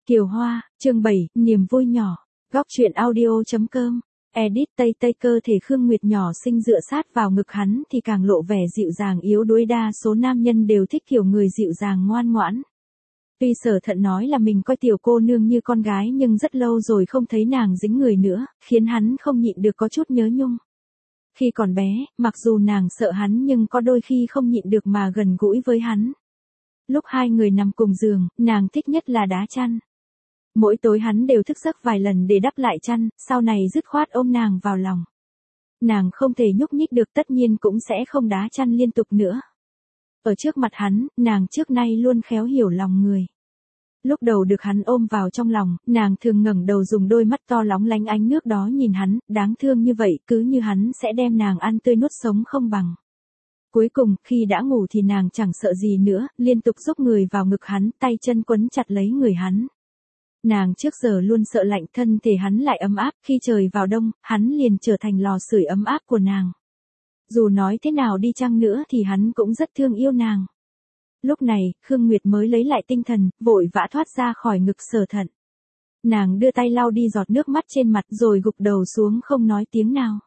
Kiều Hoa, chương 7, niềm vui nhỏ. Góc truyện audio.com. Edit Tây Tây cơ thể Khương Nguyệt nhỏ xinh dựa sát vào ngực hắn thì càng lộ vẻ dịu dàng yếu đuối, đa số nam nhân đều thích kiểu người dịu dàng ngoan ngoãn. Tuy Sở Thận nói là mình coi tiểu cô nương như con gái nhưng rất lâu rồi không thấy nàng dính người nữa, khiến hắn không nhịn được có chút nhớ nhung. Khi còn bé, mặc dù nàng sợ hắn nhưng có đôi khi không nhịn được mà gần gũi với hắn. Lúc hai người nằm cùng giường, nàng thích nhất là đá chăn. Mỗi tối hắn đều thức giấc vài lần để đắp lại chăn, sau này dứt khoát ôm nàng vào lòng. Nàng không thể nhúc nhích được, tất nhiên cũng sẽ không đá chăn liên tục nữa. Ở trước mặt hắn, nàng trước nay luôn khéo hiểu lòng người. Lúc đầu được hắn ôm vào trong lòng, nàng thường ngẩng đầu dùng đôi mắt to lóng lánh ánh nước đó nhìn hắn, đáng thương như vậy, cứ như hắn sẽ đem nàng ăn tươi nuốt sống không bằng. Cuối cùng, khi đã ngủ thì nàng chẳng sợ gì nữa, liên tục xúc người vào ngực hắn, tay chân quấn chặt lấy người hắn. Nàng trước giờ luôn sợ lạnh, thân thể hắn lại ấm áp, khi trời vào đông, hắn liền trở thành lò sưởi ấm áp của nàng. Dù nói thế nào đi chăng nữa thì hắn cũng rất thương yêu nàng. Lúc này, Khương Nguyệt mới lấy lại tinh thần, vội vã thoát ra khỏi ngực Sở Thận. Nàng đưa tay lau đi giọt nước mắt trên mặt rồi gục đầu xuống không nói tiếng nào.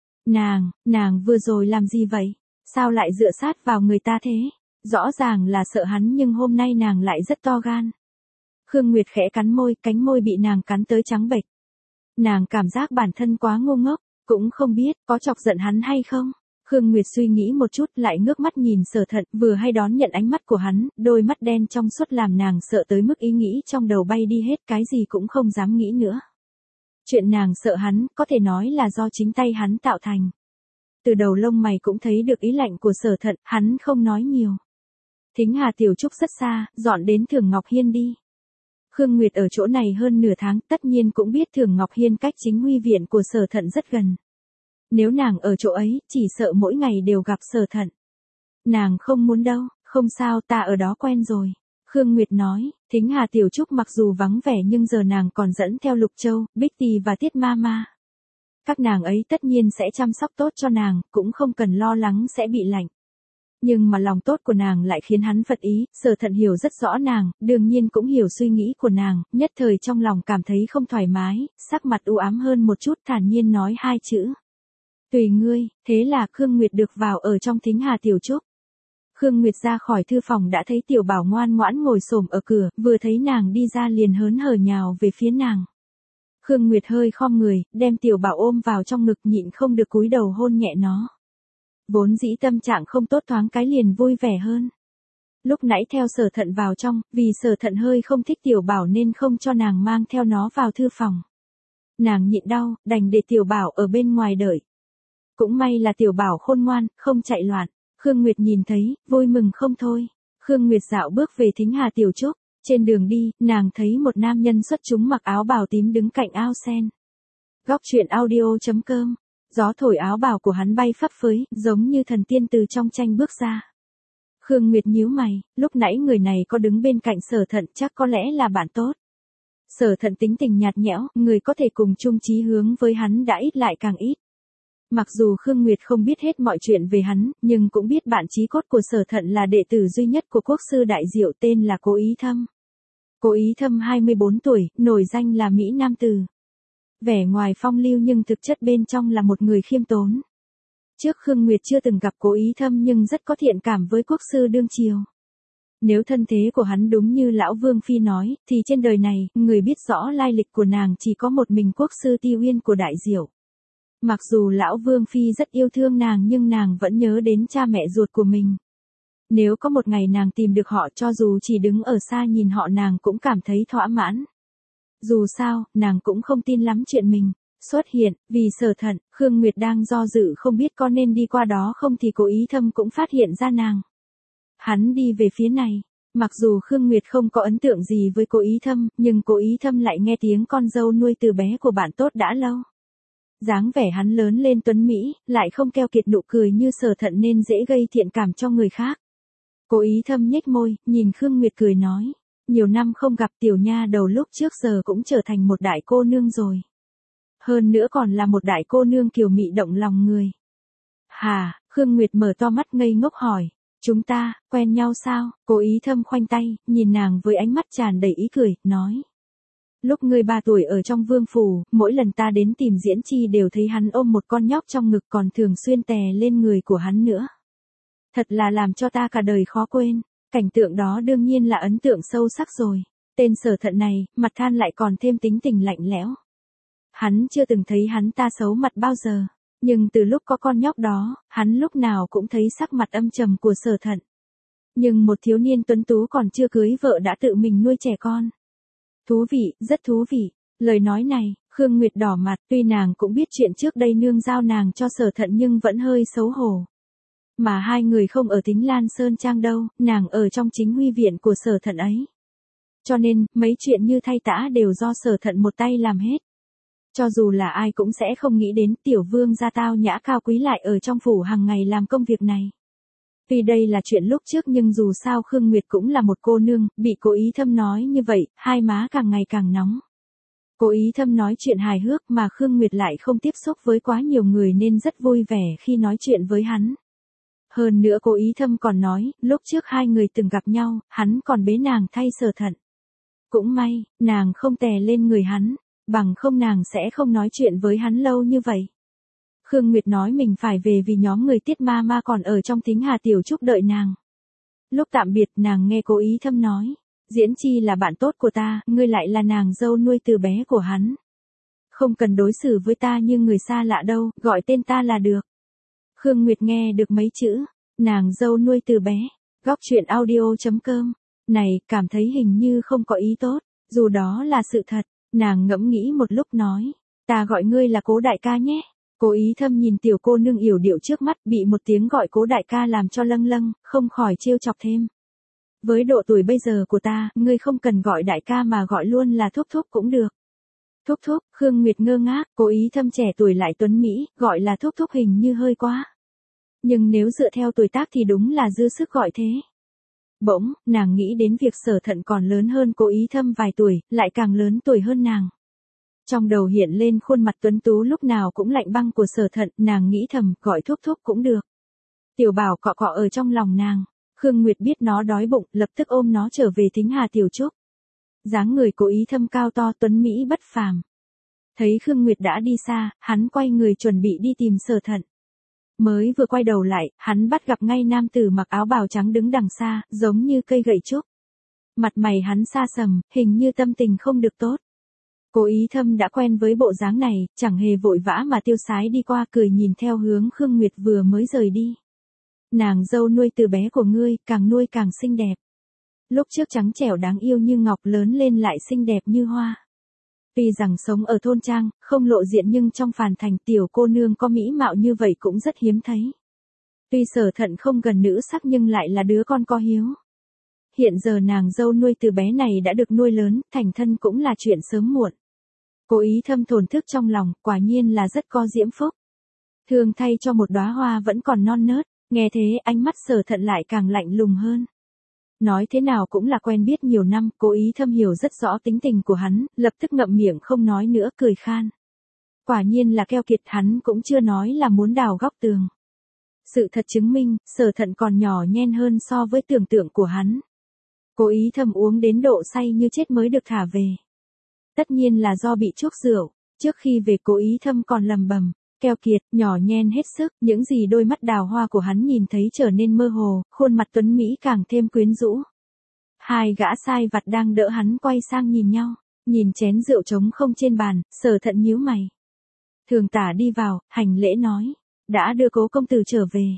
Nàng vừa rồi làm gì vậy? Sao lại dựa sát vào người ta thế? Rõ ràng là sợ hắn nhưng hôm nay nàng lại rất to gan. Khương Nguyệt khẽ cắn môi, cánh môi bị nàng cắn tới trắng bệch. Nàng cảm giác bản thân quá ngu ngốc, cũng không biết có chọc giận hắn hay không. Khương Nguyệt suy nghĩ một chút lại ngước mắt nhìn Sở Thận, vừa hay đón nhận ánh mắt của hắn, đôi mắt đen trong suốt làm nàng sợ tới mức ý nghĩ trong đầu bay đi hết, cái gì cũng không dám nghĩ nữa. Chuyện nàng sợ hắn, có thể nói là do chính tay hắn tạo thành. Từ đầu lông mày cũng thấy được ý lạnh của Sở Thận, hắn không nói nhiều. Thính Hà Tiểu Trúc rất xa, dọn đến Thường Ngọc Hiên đi. Khương Nguyệt ở chỗ này hơn nửa tháng, tất nhiên cũng biết Thường Ngọc Hiên cách chính huy viện của Sở Thận rất gần. Nếu nàng ở chỗ ấy, chỉ sợ mỗi ngày đều gặp Sở Thận. Nàng không muốn đâu, không sao, ta ở đó quen rồi. Khương Nguyệt nói, Thính Hà Tiểu Trúc mặc dù vắng vẻ nhưng giờ nàng còn dẫn theo Lục Châu, Bích Tì và Tiết Mama. Các nàng ấy tất nhiên sẽ chăm sóc tốt cho nàng, cũng không cần lo lắng sẽ bị lạnh. Nhưng mà lòng tốt của nàng lại khiến hắn phật ý, Sở Thận hiểu rất rõ nàng, đương nhiên cũng hiểu suy nghĩ của nàng, nhất thời trong lòng cảm thấy không thoải mái, sắc mặt u ám hơn một chút, thản nhiên nói hai chữ. Tùy ngươi. Thế là Khương Nguyệt được vào ở trong Thính Hà Tiểu Trúc. Khương Nguyệt ra khỏi thư phòng đã thấy Tiểu Bảo ngoan ngoãn ngồi xổm ở cửa, vừa thấy nàng đi ra liền hớn hở nhào về phía nàng. Khương Nguyệt hơi khom người, đem Tiểu Bảo ôm vào trong ngực, nhịn không được cúi đầu hôn nhẹ nó. Vốn dĩ tâm trạng không tốt thoáng cái liền vui vẻ hơn. Lúc nãy theo Sở Thận vào trong, vì Sở Thận hơi không thích Tiểu Bảo nên không cho nàng mang theo nó vào thư phòng. Nàng nhịn đau, đành để Tiểu Bảo ở bên ngoài đợi. Cũng may là Tiểu Bảo khôn ngoan, không chạy loạn. Khương Nguyệt nhìn thấy, vui mừng không thôi. Khương Nguyệt dạo bước về Thính Hà Tiểu Trúc. Trên đường đi, nàng thấy một nam nhân xuất chúng mặc áo bào tím đứng cạnh ao sen. Góc truyện audio.com. Gió thổi áo bào của hắn bay phấp phới, giống như thần tiên từ trong tranh bước ra. Khương Nguyệt nhíu mày, lúc nãy người này có đứng bên cạnh Sở Thận chắc có lẽ là bạn tốt. Sở Thận tính tình nhạt nhẽo, người có thể cùng chung chí hướng với hắn đã ít lại càng ít. Mặc dù Khương Nguyệt không biết hết mọi chuyện về hắn, nhưng cũng biết bạn chí cốt của Sở Thận là đệ tử duy nhất của quốc sư Đại Diệu tên là Cố Ý Thâm. Cố Ý Thâm 24 tuổi, nổi danh là Mỹ Nam Tử. Vẻ ngoài phong lưu nhưng thực chất bên trong là một người khiêm tốn. Trước Khương Nguyệt chưa từng gặp Cố Ý Thâm nhưng rất có thiện cảm với quốc sư đương triều. Nếu thân thế của hắn đúng như lão Vương Phi nói, thì trên đời này, người biết rõ lai lịch của nàng chỉ có một mình quốc sư Ti Uyên của Đại Diệu. Mặc dù lão Vương Phi rất yêu thương nàng nhưng nàng vẫn nhớ đến cha mẹ ruột của mình. Nếu có một ngày nàng tìm được họ, cho dù chỉ đứng ở xa nhìn họ nàng cũng cảm thấy thỏa mãn. Dù sao, nàng cũng không tin lắm chuyện mình xuất hiện, vì Sở Thận, Khương Nguyệt đang do dự không biết có nên đi qua đó không thì Cố Ý Thâm cũng phát hiện ra nàng. Hắn đi về phía này. Mặc dù Khương Nguyệt không có ấn tượng gì với Cố Ý Thâm, nhưng Cố Ý Thâm lại nghe tiếng con dâu nuôi từ bé của bạn tốt đã lâu. Dáng vẻ hắn lớn lên tuấn Mỹ, lại không keo kiệt nụ cười như Sở Thận nên dễ gây thiện cảm cho người khác. Cố Ý Thâm nhếch môi, nhìn Khương Nguyệt cười nói. Nhiều năm không gặp tiểu nha đầu lúc trước giờ cũng trở thành một đại cô nương rồi. Hơn nữa còn là một đại cô nương kiều mị động lòng người. Hà, Khương Nguyệt mở to mắt ngây ngốc hỏi. Chúng ta, quen nhau sao? Cố Ý Thâm khoanh tay, nhìn nàng với ánh mắt tràn đầy ý cười, nói. Lúc ngươi 3 tuổi ở trong vương phủ, mỗi lần ta đến tìm Diễn Chi đều thấy hắn ôm một con nhóc trong ngực còn thường xuyên tè lên người của hắn nữa. Thật là làm cho ta cả đời khó quên, cảnh tượng đó đương nhiên là ấn tượng sâu sắc rồi. Tên Sở Thận này, mặt than lại còn thêm tính tình lạnh lẽo. Hắn chưa từng thấy hắn ta xấu mặt bao giờ, nhưng từ lúc có con nhóc đó, hắn lúc nào cũng thấy sắc mặt âm trầm của Sở Thận. Nhưng một thiếu niên tuấn tú còn chưa cưới vợ đã tự mình nuôi trẻ con. Thú vị, rất thú vị. Lời nói này, Khương Nguyệt đỏ mặt, tuy nàng cũng biết chuyện trước đây nương giao nàng cho Sở Thận nhưng vẫn hơi xấu hổ. Mà hai người không ở Thính Lan Sơn Trang đâu, nàng ở trong chính huy viện của Sở Thận ấy. Cho nên, mấy chuyện như thay tã đều do Sở Thận một tay làm hết. Cho dù là ai cũng sẽ không nghĩ đến tiểu vương gia tao nhã cao quý lại ở trong phủ hàng ngày làm công việc này. Vì đây là chuyện lúc trước nhưng dù sao Khương Nguyệt cũng là một cô nương, bị Cố Ý Thâm nói như vậy, hai má càng ngày càng nóng. Cố Ý Thâm nói chuyện hài hước mà Khương Nguyệt lại không tiếp xúc với quá nhiều người nên rất vui vẻ khi nói chuyện với hắn. Hơn nữa Cố Ý Thâm còn nói, lúc trước hai người từng gặp nhau, hắn còn bế nàng thay Sở Thận. Cũng may, nàng không tè lên người hắn, bằng không nàng sẽ không nói chuyện với hắn lâu như vậy. Khương Nguyệt nói mình phải về vì nhóm người Tiết ma ma còn ở trong Thính Hà Tiểu Trúc đợi nàng. Lúc tạm biệt nàng nghe Cố Ý Thâm nói, Diễn Chi là bạn tốt của ta, ngươi lại là nàng dâu nuôi từ bé của hắn. Không cần đối xử với ta như người xa lạ đâu, gọi tên ta là được. Khương Nguyệt nghe được mấy chữ, nàng dâu nuôi từ bé, góc truyện audio.com, này, cảm thấy hình như không có ý tốt, dù đó là sự thật, nàng ngẫm nghĩ một lúc nói, ta gọi ngươi là Cố đại ca nhé. Cố Ý Thâm nhìn tiểu cô nương yểu điệu trước mắt bị một tiếng gọi Cố đại ca làm cho lâng lâng, không khỏi trêu chọc thêm. Với độ tuổi bây giờ của ta, ngươi không cần gọi đại ca mà gọi luôn là thúc thúc cũng được. Thúc thúc, Khương Nguyệt ngơ ngác, Cố Ý Thâm trẻ tuổi lại tuấn Mỹ, gọi là thúc thúc hình như hơi quá. Nhưng nếu dựa theo tuổi tác thì đúng là dư sức gọi thế. Bỗng, nàng nghĩ đến việc Sở Thận còn lớn hơn Cố Ý Thâm vài tuổi, lại càng lớn tuổi hơn nàng. Trong đầu hiện lên khuôn mặt tuấn tú lúc nào cũng lạnh băng của Sở Thận, nàng nghĩ thầm, gọi thúc thúc cũng được. Tiểu Bảo cọ cọ ở trong lòng nàng, Khương Nguyệt biết nó đói bụng, lập tức ôm nó trở về Thính Hà Tiểu Trúc. Dáng người Cố Ý Thâm cao to tuấn Mỹ bất phàm. Thấy Khương Nguyệt đã đi xa, hắn quay người chuẩn bị đi tìm Sở Thận. Mới vừa quay đầu lại, hắn bắt gặp ngay nam tử mặc áo bào trắng đứng đằng xa, giống như cây gậy trúc. Mặt mày hắn xa sầm, hình như tâm tình không được tốt. Cố Ý Thâm đã quen với bộ dáng này, chẳng hề vội vã mà tiêu sái đi qua cười nhìn theo hướng Khương Nguyệt vừa mới rời đi. Nàng dâu nuôi từ bé của ngươi, càng nuôi càng xinh đẹp. Lúc trước trắng trẻo đáng yêu như ngọc lớn lên lại xinh đẹp như hoa. Tuy rằng sống ở thôn trang, không lộ diện nhưng trong phàn thành tiểu cô nương có mỹ mạo như vậy cũng rất hiếm thấy. Tuy Sở Thận không gần nữ sắc nhưng lại là đứa con có hiếu. Hiện giờ nàng dâu nuôi từ bé này đã được nuôi lớn, thành thân cũng là chuyện sớm muộn. Cố Ý Thâm thổn thức trong lòng, quả nhiên là rất có diễm phúc. Thương thay cho một đóa hoa vẫn còn non nớt, nghe thế ánh mắt Sở Thận lại càng lạnh lùng hơn. Nói thế nào cũng là quen biết nhiều năm, Cố Ý Thâm hiểu rất rõ tính tình của hắn, lập tức ngậm miệng không nói nữa cười khan. Quả nhiên là keo kiệt, hắn cũng chưa nói là muốn đào góc tường. Sự thật chứng minh, Sở Thận còn nhỏ nhen hơn so với tưởng tượng của hắn. Cố Ý Thâm uống đến độ say như chết mới được thả về. Tất nhiên là do bị chuốc rượu, trước khi về Cố Ý Thâm còn lầm bầm, keo kiệt, nhỏ nhen hết sức, những gì đôi mắt đào hoa của hắn nhìn thấy trở nên mơ hồ, khuôn mặt tuấn Mỹ càng thêm quyến rũ. Hai gã sai vặt đang đỡ hắn quay sang nhìn nhau, nhìn chén rượu trống không trên bàn, Sở Thận nhíu mày. Thường Tả đi vào, hành lễ nói, đã đưa Cố công tử trở về.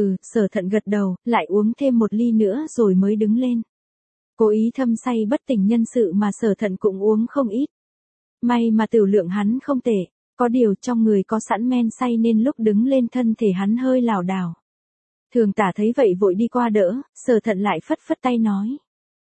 Sở Thận gật đầu, lại uống thêm một ly nữa rồi mới đứng lên. Cố Ý Thâm say bất tỉnh nhân sự mà Sở Thận cũng uống không ít. May mà tiểu lượng hắn không tệ, có điều trong người có sẵn men say nên lúc đứng lên thân thể hắn hơi lảo đảo. Thường Tả thấy vậy vội đi qua đỡ, Sở Thận lại phất phất tay nói.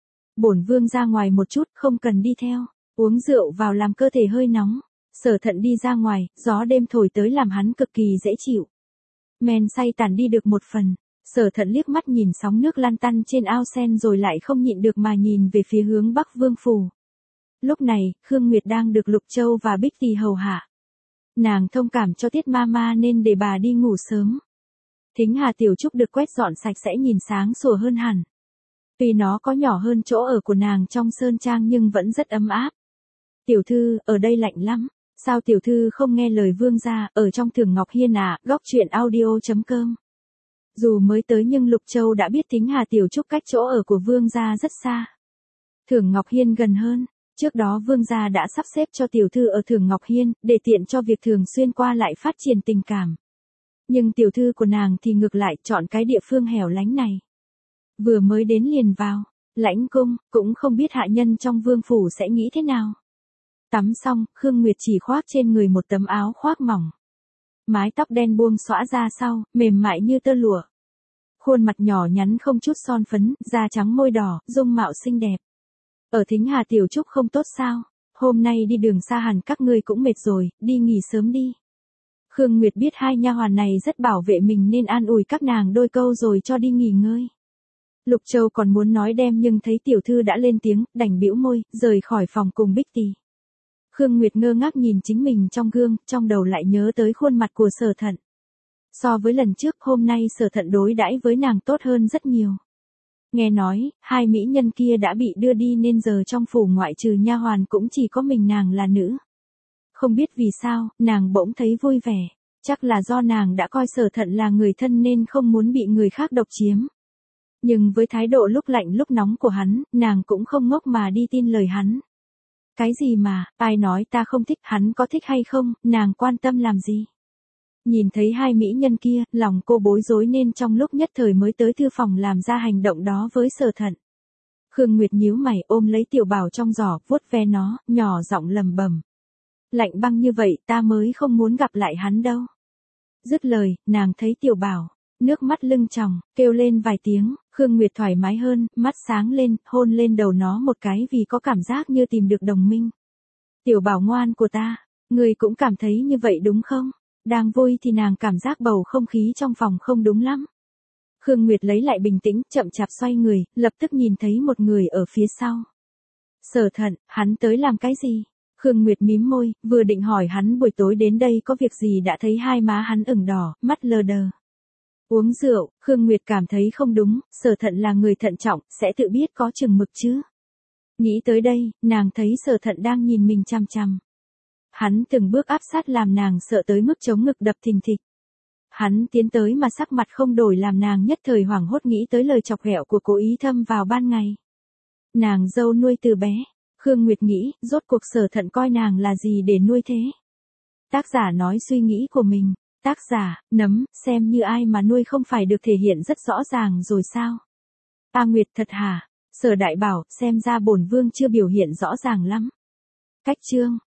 Bổn vương ra ngoài một chút, không cần đi theo, uống rượu vào làm cơ thể hơi nóng. Sở Thận đi ra ngoài, gió đêm thổi tới làm hắn cực kỳ dễ chịu. Men say tản đi được một phần, Sở Thận liếc mắt nhìn sóng nước lăn tăn trên ao sen rồi lại không nhịn được mà nhìn về phía hướng Bắc Vương phủ. Lúc này, Khương Nguyệt đang được Lục Châu và Bích Tỳ hầu hạ. Nàng thông cảm cho Tiết ma ma nên để bà đi ngủ sớm. Thính Hà Tiểu Trúc được quét dọn sạch sẽ nhìn sáng sủa hơn hẳn. Tuy nó có nhỏ hơn chỗ ở của nàng trong sơn trang nhưng vẫn rất ấm áp. Tiểu thư, ở đây lạnh lắm. Sao tiểu thư không nghe lời vương gia, ở trong Thường Ngọc Hiên à, góc truyện audio.com. Dù mới tới nhưng Lục Châu đã biết Thính Hà Tiểu Trúc cách chỗ ở của vương gia rất xa. Thường Ngọc Hiên gần hơn, trước đó vương gia đã sắp xếp cho tiểu thư ở Thường Ngọc Hiên, để tiện cho việc thường xuyên qua lại phát triển tình cảm. Nhưng tiểu thư của nàng thì ngược lại chọn cái địa phương hẻo lánh này. Vừa mới đến liền vào, lãnh cung, cũng không biết hạ nhân trong vương phủ sẽ nghĩ thế nào. Tắm xong, Khương Nguyệt chỉ khoác trên người một tấm áo khoác mỏng. Mái tóc đen buông xõa ra sau, mềm mại như tơ lụa. Khuôn mặt nhỏ nhắn không chút son phấn, da trắng môi đỏ, dung mạo xinh đẹp. Ở Thính Hà Tiểu Trúc không tốt sao? Hôm nay đi đường xa hẳn các ngươi cũng mệt rồi, đi nghỉ sớm đi. Khương Nguyệt biết hai nha hoàn này rất bảo vệ mình nên an ủi các nàng đôi câu rồi cho đi nghỉ ngơi. Lục Châu còn muốn nói đem nhưng thấy tiểu thư đã lên tiếng, đành bĩu môi, rời khỏi phòng cùng Bích Tì. Khương Nguyệt ngơ ngác nhìn chính mình trong gương, trong đầu lại nhớ tới khuôn mặt của Sở Thận. So với lần trước, hôm nay Sở Thận đối đãi với nàng tốt hơn rất nhiều. Nghe nói, hai mỹ nhân kia đã bị đưa đi nên giờ trong phủ ngoại trừ nha hoàn cũng chỉ có mình nàng là nữ. Không biết vì sao, nàng bỗng thấy vui vẻ. Chắc là do nàng đã coi Sở Thận là người thân nên không muốn bị người khác độc chiếm. Nhưng với thái độ lúc lạnh lúc nóng của hắn, nàng cũng không ngốc mà đi tin lời hắn. Cái gì mà, ai nói ta không thích, hắn có thích hay không, nàng quan tâm làm gì. Nhìn thấy hai mỹ nhân kia, lòng cô bối rối nên trong lúc nhất thời mới tới thư phòng làm ra hành động đó với Sở Thận. Khương Nguyệt nhíu mày ôm lấy tiểu bảo trong giỏ, vuốt ve nó, nhỏ giọng lầm bầm. Lạnh băng như vậy ta mới không muốn gặp lại hắn đâu. Dứt lời, nàng thấy tiểu bảo, nước mắt lưng tròng, kêu lên vài tiếng, Khương Nguyệt thoải mái hơn, mắt sáng lên, hôn lên đầu nó một cái vì có cảm giác như tìm được đồng minh. Tiểu bảo ngoan của ta, người cũng cảm thấy như vậy đúng không? Đang vui thì nàng cảm giác bầu không khí trong phòng không đúng lắm. Khương Nguyệt lấy lại bình tĩnh, chậm chạp xoay người, lập tức nhìn thấy một người ở phía sau. Sở Thận, hắn tới làm cái gì? Khương Nguyệt mím môi, vừa định hỏi hắn buổi tối đến đây có việc gì đã thấy hai má hắn ửng đỏ, mắt lờ đờ. Uống rượu, Khương Nguyệt cảm thấy không đúng, Sở Thận là người thận trọng, sẽ tự biết có chừng mực chứ. Nghĩ tới đây, nàng thấy Sở Thận đang nhìn mình chằm chằm. Hắn từng bước áp sát làm nàng sợ tới mức chống ngực đập thình thịch. Hắn tiến tới mà sắc mặt không đổi làm nàng nhất thời hoảng hốt nghĩ tới lời chọc ghẹo của Cố Ý Thâm vào ban ngày. Nàng dâu nuôi từ bé, Khương Nguyệt nghĩ, rốt cuộc Sở Thận coi nàng là gì để nuôi thế. Tác giả nói suy nghĩ của mình. Tác giả, nấm, xem như ai mà nuôi không phải được thể hiện rất rõ ràng rồi sao? A Nguyệt thật hả? Sở Đại bảo, xem ra bổn vương chưa biểu hiện rõ ràng lắm. Cách chương.